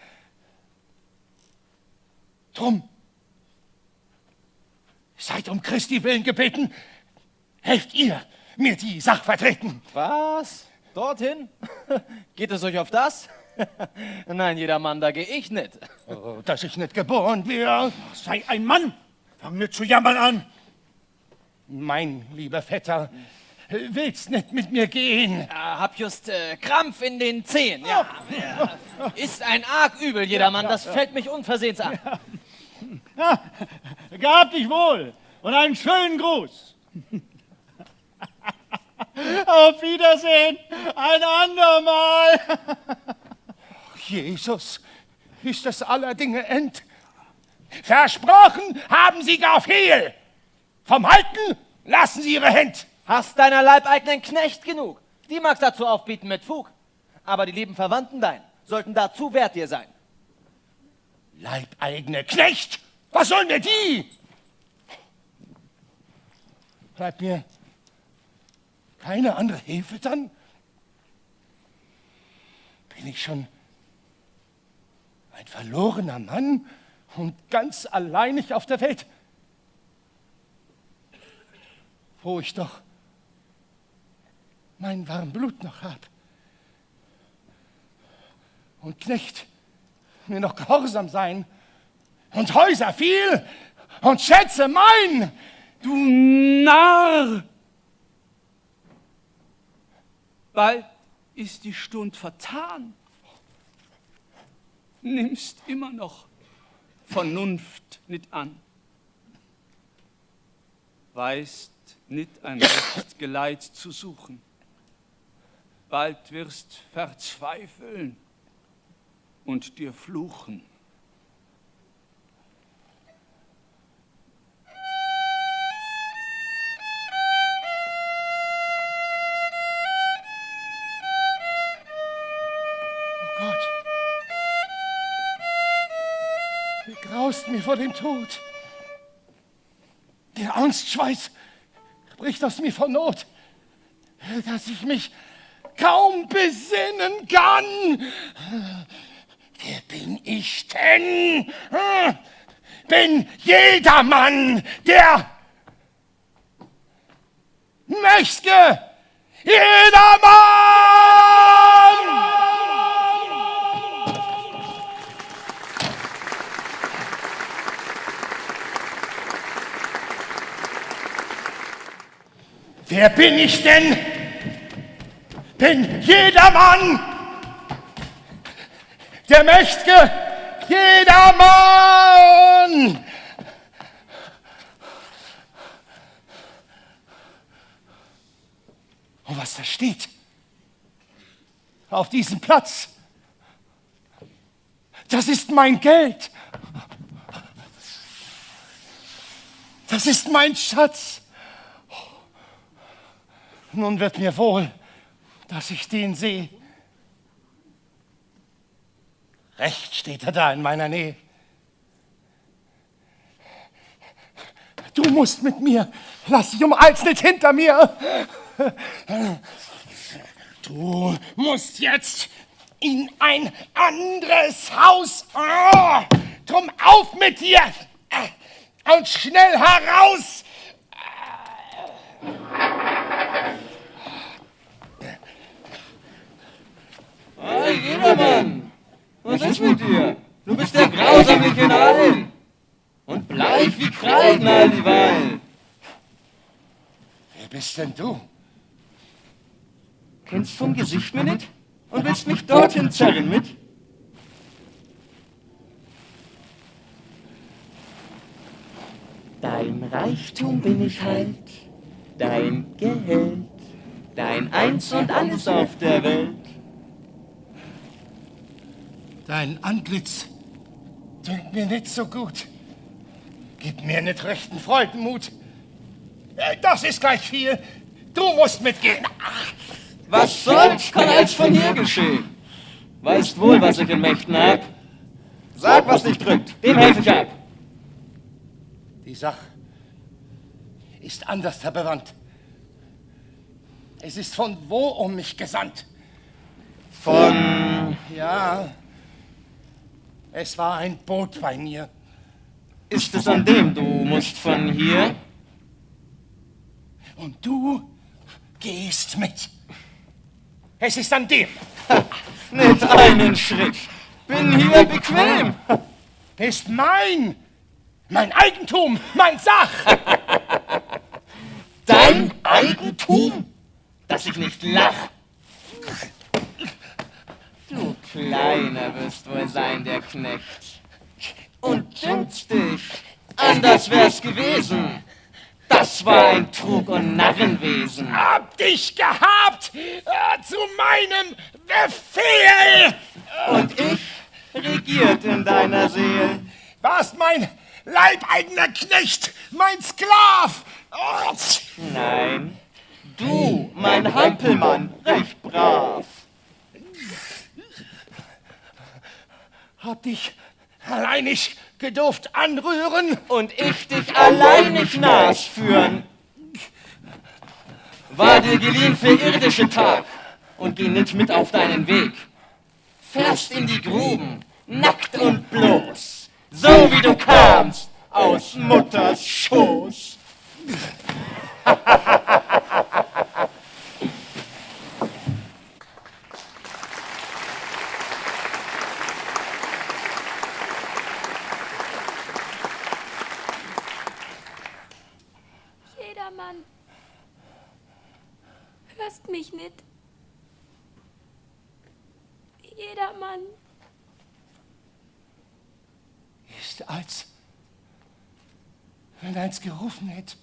Drum, seid um Christi willen gebeten, helft ihr mir die Sach vertreten. Was? Dorthin? Geht es euch auf das? Nein, Jedermann, da geh ich nicht. Oh, dass ich nicht geboren wär. Sei ein Mann, fang nicht zu jammern an. Mein lieber Vetter, willst nicht mit mir gehen? Hab just Krampf in den Zehen, ja. Ist ein arg übel, Jedermann, das fällt mich unversehens an. Ja, gehabt dich wohl und einen schönen Gruß. Auf Wiedersehen, ein andermal. Jesus, ist das aller Dinge End? Versprochen haben Sie gar viel. Vom Halten lassen Sie Ihre Hand. Hast deiner leibeigenen Knecht genug? Die mag's dazu aufbieten mit Fug. Aber die lieben Verwandten dein sollten dazu wert dir sein. Leibeigene Knecht? Was sollen mir die? Bleibt mir keine andere Hilfe dann? Bin ich schon ein verlorener Mann und ganz alleinig auf der Welt? Wo ich doch mein warm Blut noch hab. Und Knecht mir noch gehorsam sein. Und Häuser viel und Schätze mein. Du Narr! Bald ist die Stund vertan. Nimmst immer noch Vernunft nicht an. Weißt nicht ein recht Geleit zu suchen. Bald wirst verzweifeln und dir fluchen. Graust mir vor dem Tod. Der Angstschweiß bricht aus mir vor Not, dass ich mich kaum besinnen kann. Wer bin ich denn? Bin Jedermann, der mächtige Jedermann! Wer bin ich denn? bin jedermann, der mächtige jedermann. Und was da steht auf diesem Platz, das ist mein Geld. Das ist mein Schatz. Nun wird mir wohl, dass ich den sehe. Recht steht er da in meiner Nähe. Du musst mit mir, lass dich um eins nicht hinter mir. Du musst jetzt in ein anderes Haus. Drum auf mit dir und schnell heraus. Hey, Jedermann, was ist mit dir? Du bist ja grausamlich in Eil und bleich wie Kreiden all dieweil. Wer bist denn du? Kennst vom Gesicht mir nicht und willst mich dorthin zerren mit? Dein Reichtum bin ich halt, dein Gehalt, dein Eins und Alles auf der Welt. Dein Antlitz dünkt mir nicht so gut. Gib mir nicht rechten Freudenmut. Das ist gleich viel. Du musst mitgehen. Was soll's, kann als von hier geschehen. Weißt wohl, was ich in Mächten hab. Sag, was dich drückt, dem helfe ich ab. Die Sache ist anders bewandt. Es ist von wo um mich gesandt? Von... Ja, es war ein Boot bei mir. Ist es an dem du musst von hier? Und du gehst mit. Es ist an dem. Nicht einen Schritt. Bin hier bequem. Ist mein Eigentum, mein Sach. Dein Eigentum? Dass ich nicht lach. Du Kleiner wirst wohl sein, der Knecht. Und dünkst dich, anders wär's gewesen. Das war ein Trug und Narrenwesen. Hab dich gehabt zu meinem Befehl. Und ich regiert in deiner Seele. Warst mein leibeigener Knecht, mein Sklav. Nein, du, mein Hampelmann, recht brav. Hab dich alleinig gedurft anrühren. Und ich dich alleinig nachführen. War dir geliehen für irdische Tag und geh nicht mit auf deinen Weg. Fährst in die Gruben, nackt und bloß, so wie du kamst, aus Mutters Schoß. Jedermann, hörst mich nicht? Jedermann. Ist als wenn eins gerufen hätte.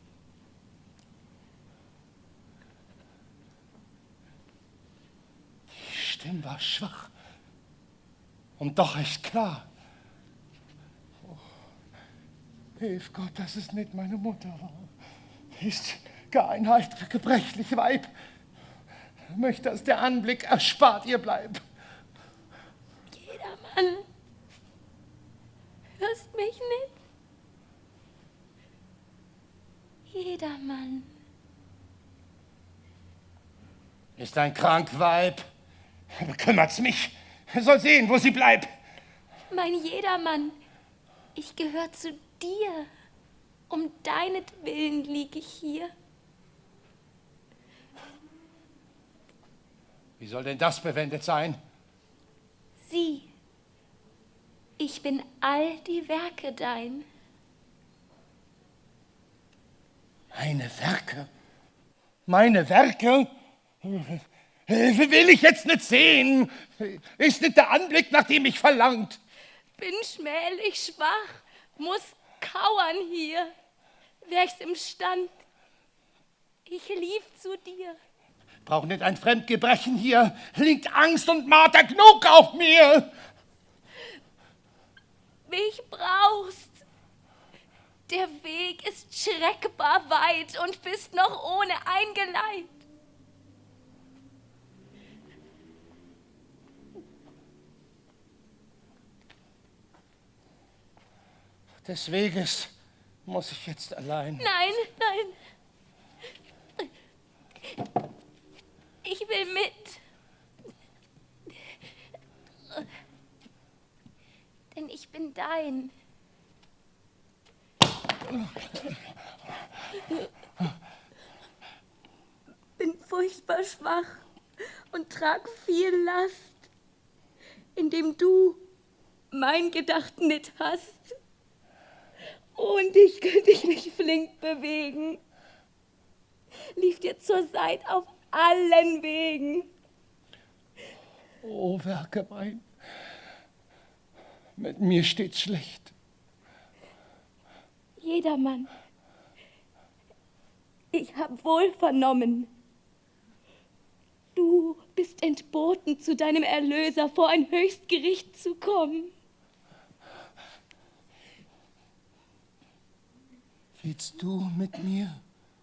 Die Stimme war schwach und doch recht klar. Oh, hilf Gott, dass es nicht meine Mutter war. Ist gar ein gebrechlich Weib. Möchte, dass der Anblick erspart ihr bleibt. Jedermann, hörst mich nicht? Jedermann. Ist ein krank Weib. Bekümmert's mich. Soll sehen, wo sie bleibt. Mein Jedermann, ich gehöre zu dir. Um deinetwillen lieg ich hier. Wie soll denn das bewendet sein? Sieh, ich bin all die Werke dein. Meine Werke? Meine Werke? Will ich jetzt nicht sehen. Ist nicht der Anblick, nach dem ich verlangt. Bin schmählich schwach, muss kauern hier. Wär's imstand, ich lief zu dir. Brauch nicht ein Fremdgebrechen hier. Liegt Angst und Marter genug auf mir. Mich brauchst. Der Weg ist schreckbar weit und bist noch ohne ein Geleit. Des Weges muss ich jetzt allein. Nein, nein. Ich will mit. Denn ich bin dein. Bin furchtbar schwach und trag viel Last, indem du mein Gedachten nicht hast. Und ich könnte ich mich flink bewegen. Lief dir zur Seite auf allen Wegen. Oh, Werke mein, mit mir steht's schlecht. Jedermann, ich hab wohl vernommen, du bist entboten, zu deinem Erlöser vor ein Höchstgericht zu kommen. Willst du mit mir?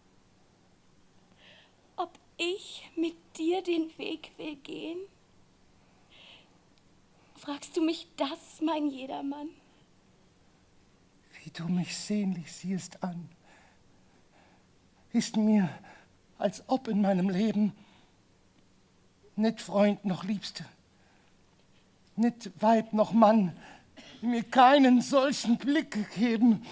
Ob ich mit dir den Weg will gehen? Fragst du mich das, mein Jedermann? Wie du mich sehnlich siehst an, ist mir, als ob in meinem Leben nicht Freund noch Liebste, nicht Weib noch Mann mir keinen solchen Blick gegeben.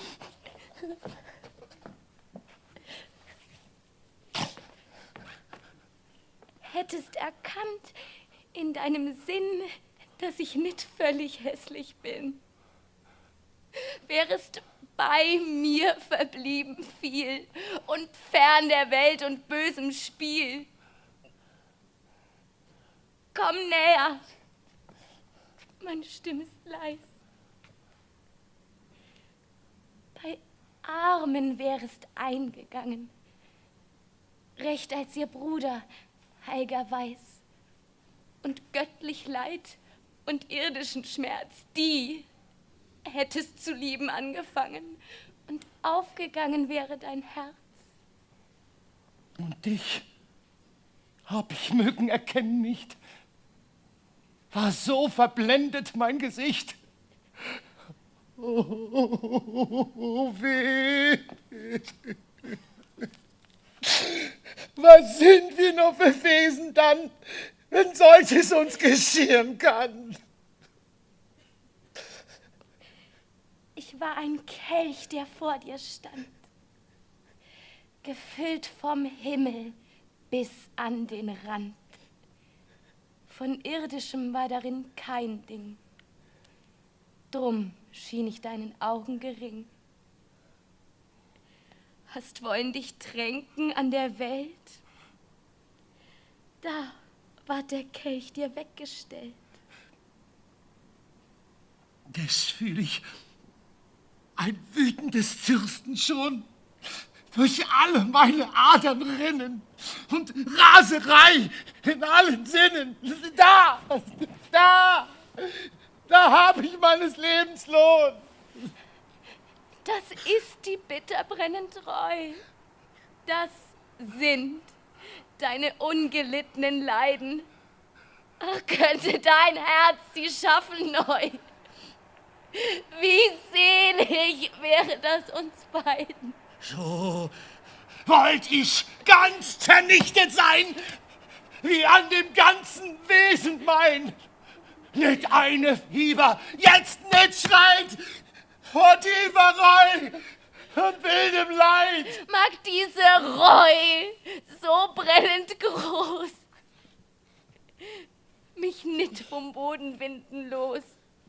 Hättest erkannt in deinem Sinn, dass ich nicht völlig hässlich bin. Wärest bei mir verblieben viel und fern der Welt und bösem Spiel. Komm näher, meine Stimme ist leis. Bei Armen wärest eingegangen, recht als ihr Bruder, heiliger Weiß, und göttlich Leid und irdischen Schmerz, die hättest zu lieben angefangen und aufgegangen wäre dein Herz. Und dich hab ich mögen erkennen nicht, war so verblendet mein Gesicht. Oh, weh. Was sind wir noch für Wesen dann, wenn solches uns geschehen kann? Ich war ein Kelch, der vor dir stand, gefüllt vom Himmel bis an den Rand. Von Irdischem war darin kein Ding, drum schien ich deinen Augen gering. Hast wollen dich tränken an der Welt? Da ward der Kelch dir weggestellt. Das fühl ich, ein wütendes Zürsten schon durch alle meine Adern rinnen und Raserei in allen Sinnen. Da hab ich meines Lebens Lohn. Das ist die bitterbrennend Reu. Das sind deine ungelittenen Leiden. Ach, könnte dein Herz sie schaffen neu. Wie selig wäre das uns beiden. So wollt ich ganz zernichtet sein, wie an dem ganzen Wesen mein. Nicht eine Fieber jetzt nicht schreit vor Tieferei und wildem Leid. Mag diese Reu, so brennend groß, mich nicht vom Boden winden los.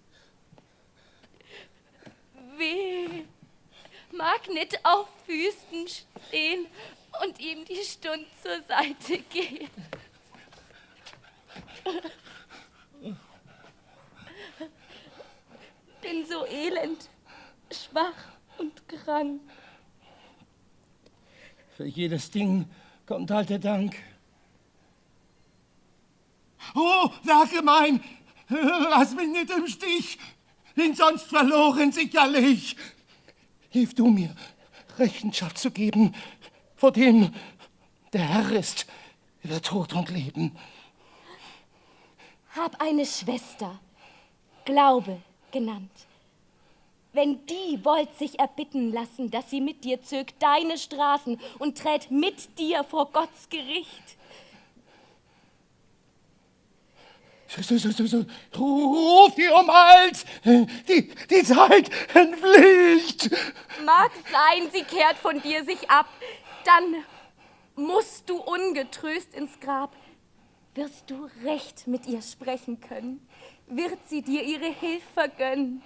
Weh, mag nicht auf Füßen stehen und ihm die Stund zur Seite gehen. Bin so elend, schwach und krank. Für jedes Ding kommt halt der Dank. Oh, sag gemein, lass mich nicht im Stich, bin sonst verloren sicherlich. Hilf du mir, Rechenschaft zu geben, vor dem der Herr ist über Tod und Leben. Hab eine Schwester, Glaube genannt. Wenn die wollt sich erbitten lassen, dass sie mit dir zög deine Straßen und trägt mit dir vor Gottes Gericht. Ruf ihr um Halt, die Zeit entfliegt. Mag sein, sie kehrt von dir sich ab, dann musst du ungetröst ins Grab. Wirst du recht mit ihr sprechen können, wird sie dir ihre Hilfe gönnen.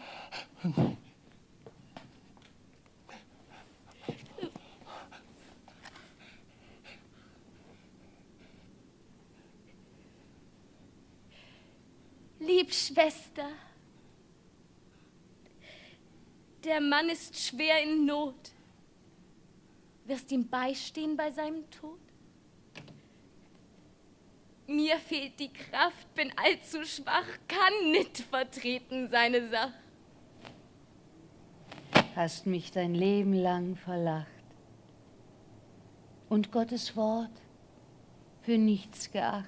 Lieb Schwester, der Mann ist schwer in Not. Wirst ihm beistehen bei seinem Tod? Mir fehlt die Kraft, bin allzu schwach, kann nicht vertreten seine Sach. Hast mich dein Leben lang verlacht und Gottes Wort für nichts geacht.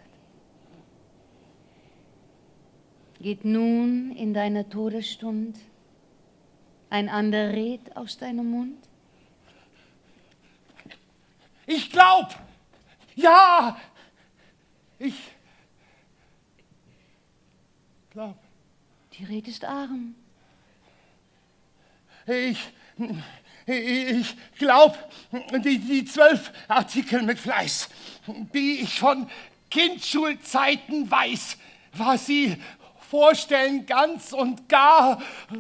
Geht nun in deiner Todesstund ein ander Red aus deinem Mund? Ich glaub, ja, ich glaub. Die Red ist arm. Ich glaub, die 12 Artikel mit Fleiß, die ich von Kindschulzeiten weiß, was sie vorstellen ganz und gar,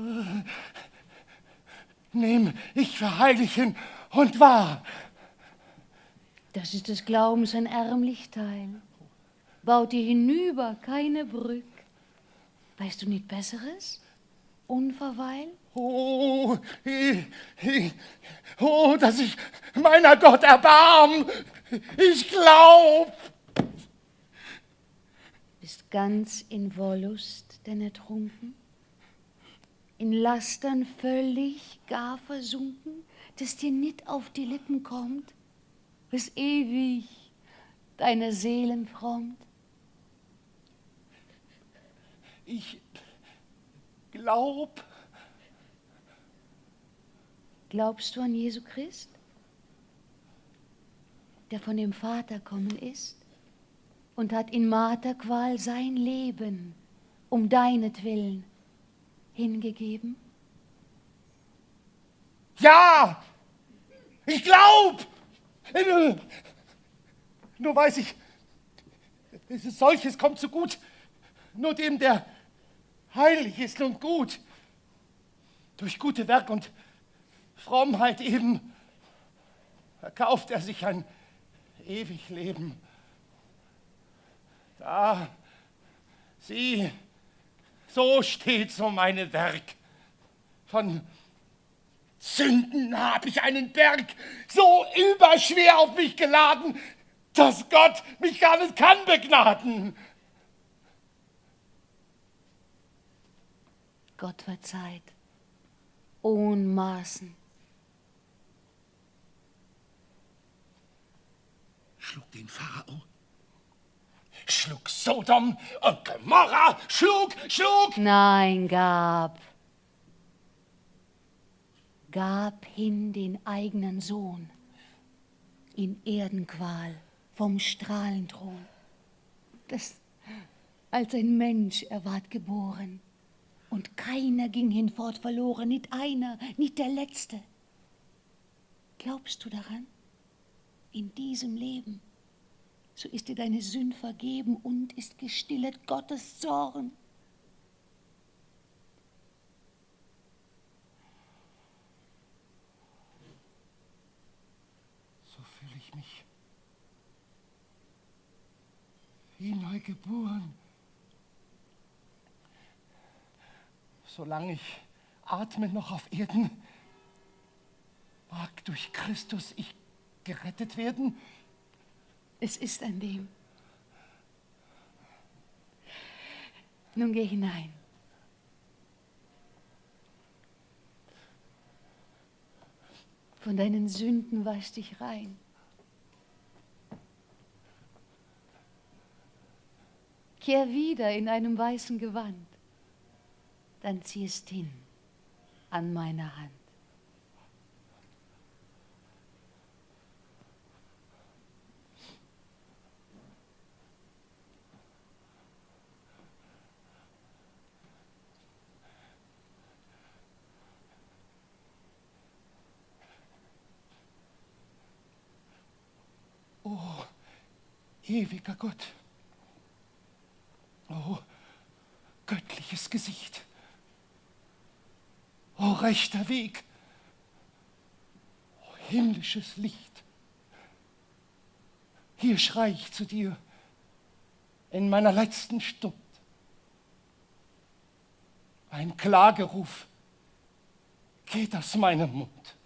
nehm ich für Heiligen und wahr. Das ist des Glaubens ein ärmlich Teil. Baut dir hinüber keine Brück. Weißt du nicht Besseres? Unverweil? Oh, dass ich meiner Gott erbarm. Ich glaub. Bist ganz in Wollust denn ertrunken? In Lastern völlig gar versunken, dass dir nicht auf die Lippen kommt, bis ewig deiner Seelen frommt? Ich glaub. Glaubst du an Jesu Christ, der von dem Vater kommen ist und hat in Marterqual sein Leben um deinetwillen hingegeben? Ja, ich glaub. Nur weiß ich, solches kommt so gut, nur dem, der heilig ist und gut. Durch gute Werk und Frommheit eben erkauft er sich ein ewig Leben. Da, sieh, so steht so meine Werk. Von Sünden hab ich einen Berg so überschwer auf mich geladen, dass Gott mich gar nicht kann begnaden. Gott verzeiht, ohn Maßen. Schlug den Pharao, schlug Sodom und Gomorra, schlug. Nein, gab hin den eigenen Sohn in Erdenqual vom Strahlenthron. Das, als ein Mensch er ward geboren, und keiner ging hinfort verloren, nicht einer, nicht der Letzte. Glaubst du daran? In diesem Leben, so ist dir deine Sünd vergeben und ist gestillet Gottes Zorn. So fühle ich mich wie neu geboren. Solange ich atme noch auf Erden, mag durch Christus ich gerettet werden. Es ist an dem. Nun geh hinein. Von deinen Sünden wasch dich rein. Kehr wieder in einem weißen Gewand. Dann ziehst hin an meiner Hand. Oh, ewiger Gott. Oh, göttliches Gesicht. Oh, rechter Weg. Oh, himmlisches Licht. Hier schrei ich zu dir in meiner letzten Stunde. Ein Klageruf geht aus meinem Mund.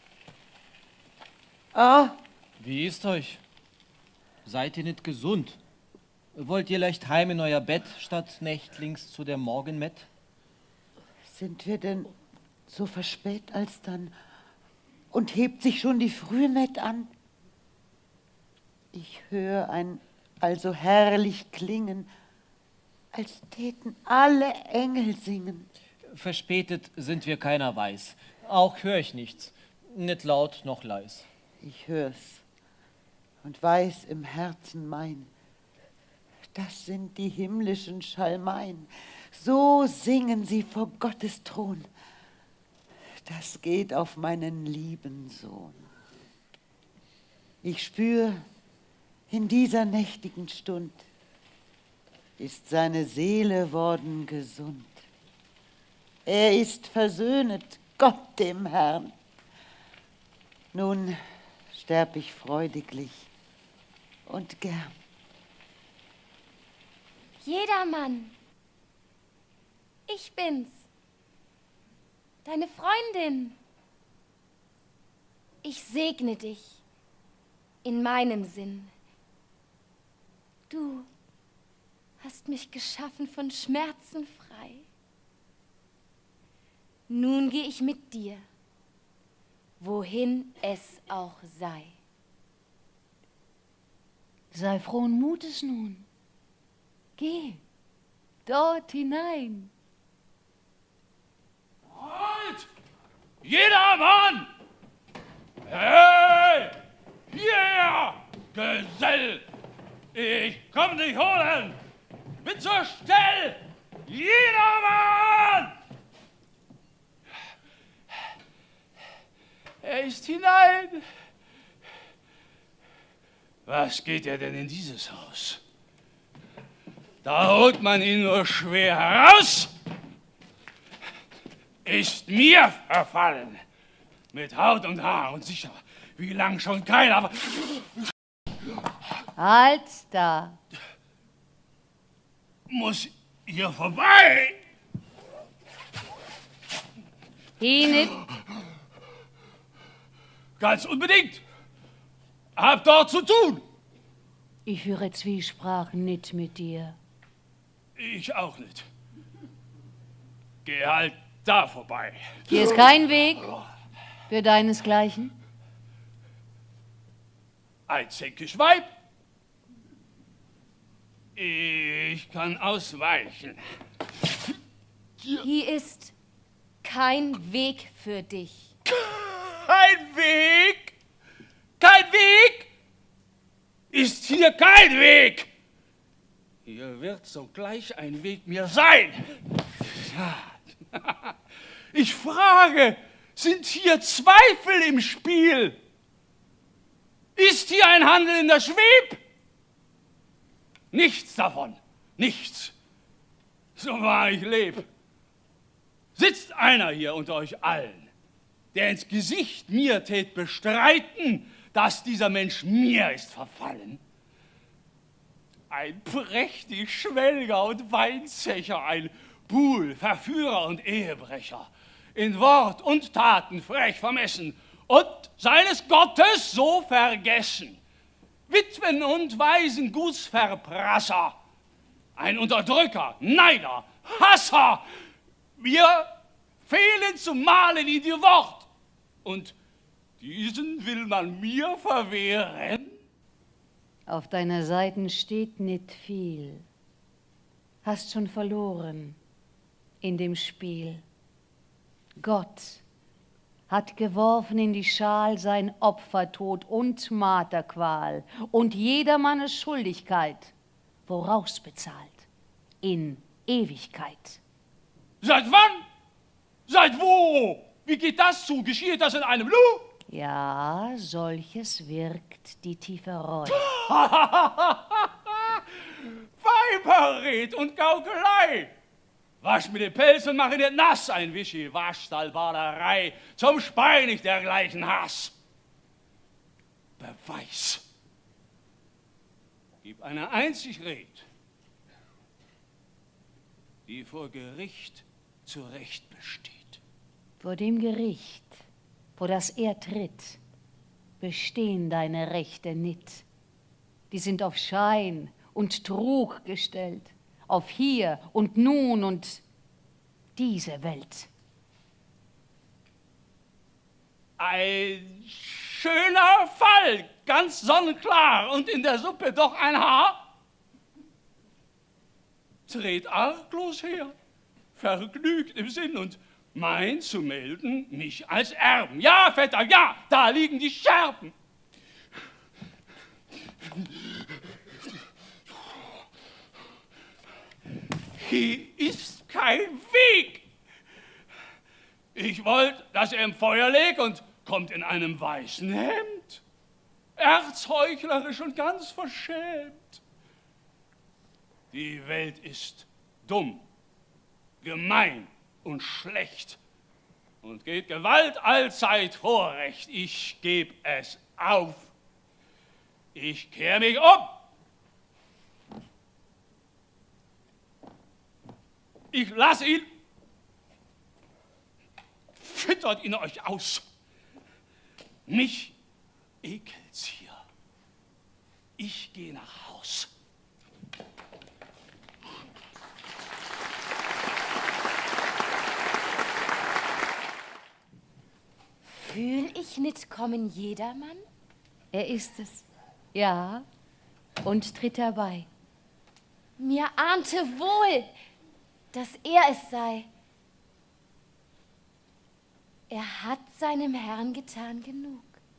Ah, Wie ist euch? Seid ihr nicht gesund? Wollt ihr leicht heim in euer Bett, statt nächtlings zu der Morgenmett? sind wir denn so verspät alsdann? Und hebt sich schon die Frühmett an? Ich höre ein also herrlich klingen, als täten alle Engel singen. Verspätet sind wir keiner weiß. Auch hör ich nichts, nicht laut noch leis. Ich hör's und weiß im Herzen mein, das sind die himmlischen Schalmeien. So singen sie vor Gottes Thron. Das geht auf meinen lieben Sohn. Ich spür, in dieser nächtigen Stund ist seine Seele worden gesund. Er ist versöhnet, Gott dem Herrn. Nun sterb ich freudiglich und gern. Jedermann, ich bin's, deine Freundin. Ich segne dich in meinem Sinn. Du hast mich geschaffen von Schmerzen frei. Nun geh ich mit dir, wohin es auch sei. Sei frohen Mutes nun. Geh dort hinein. Halt! Jedermann! Hey! Hierher! Gesell! Ich komm dich holen! Mit zur Stell! Jedermann! Er ist hinein. Was geht er denn in dieses Haus? Da holt man ihn nur schwer heraus. Ist mir verfallen. Mit Haut und Haar und sicher, wie lang schon keiner. Halt da. Muss hier vorbei. Hinet. Ganz unbedingt. Hab dort zu tun. Ich höre Zwiesprachen nicht mit dir. Ich auch nicht. Geh halt da vorbei. Hier ist kein Weg für deinesgleichen. Ein zänkisch Weib. Ich kann ausweichen. Hier ist kein Weg für dich. Kein Weg? Kein Weg? Ist hier kein Weg? Hier wird sogleich ein Weg mir sein. Ich frage, sind hier Zweifel im Spiel? Ist hier ein Handel in der Schweb? Nichts davon, nichts. So wahr ich lebe. Sitzt einer hier unter euch allen, der ins Gesicht mir tät bestreiten, dass dieser Mensch mir ist verfallen? ein prächtig Schwelger und Weinzecher, ein Buhl, Verführer und Ehebrecher, in Wort und Taten frech vermessen und seines Gottes so vergessen. Witwen und Waisen Gutsverprasser, ein Unterdrücker, Neider, Hasser. Wir fehlen zum Malen in die Wort, und diesen will man mir verwehren. Auf deiner Seiten steht nicht viel. Hast schon verloren in dem Spiel. Gott hat geworfen in die Schal sein Opfertod und Marterqual und jedermannes Schuldigkeit, vorausbezahlt in Ewigkeit. Seit wann? Seit wo? Wie geht das zu? Geschieht das in einem Lu? Ja, solches wirkt die tiefe Reue. Weiberred und Gaukelei. Wasch mir den Pelz und mach ihn nicht nass, ein Wischi-Waschstallbaderei. Zum Speinig dergleichen Hass. Beweis. Gib eine einzig Red, die vor Gericht zu Recht besteht. Vor dem Gericht, vor das er tritt, bestehen deine Rechte nit. Die sind auf Schein und Trug gestellt, auf hier und nun und diese Welt. Ein schöner Fall, ganz sonnenklar, und in der Suppe doch ein Haar. Tret arglos her, vergnügt im Sinn, und meint zu melden mich als Erben. Ja, Vetter, ja, da liegen die Scherben. Hier ist kein Weg. Ich wollte, dass er im Feuer legt und kommt in einem weißen Hemd. Erzheuchlerisch und ganz verschämt. Die Welt ist dumm, gemein und schlecht und geht Gewalt allzeit Vorrecht. Ich geb es auf. Ich kehr mich um. Ich lass ihn. Füttert ihn euch aus. Mich ekelt's hier. Ich gehe nach Haus. Fühl ich nicht kommen jedermann? Er ist es, ja, und tritt herbei. Mir ahnte wohl, dass er es sei. Er hat seinem Herrn getan genug.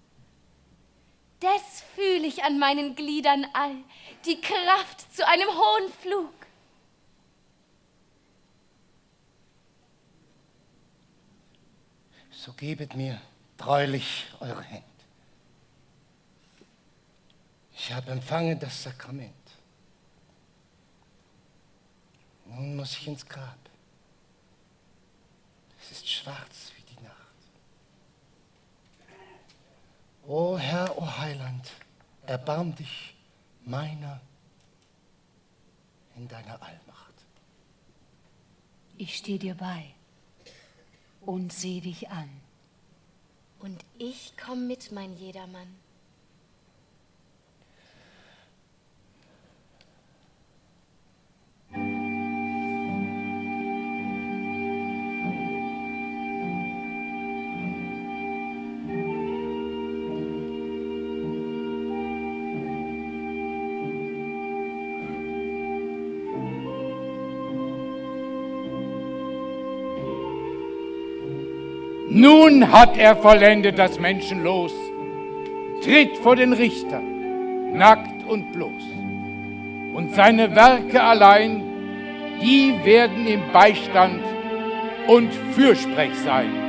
Des fühl ich an meinen Gliedern all, die Kraft zu einem hohen Flug. So gebet mir treulich eure Hand. Ich habe empfangen das Sakrament. Nun muss ich ins Grab. Es ist schwarz wie die Nacht. O Herr, o Heiland, erbarm dich meiner in deiner Allmacht. Ich stehe dir bei und seh dich an. Und ich komm mit, mein Jedermann. Nun hat er vollendet das Menschenlos, tritt vor den Richter, nackt und bloß. Und seine Werke allein, die werden ihm Beistand und Fürsprech sein.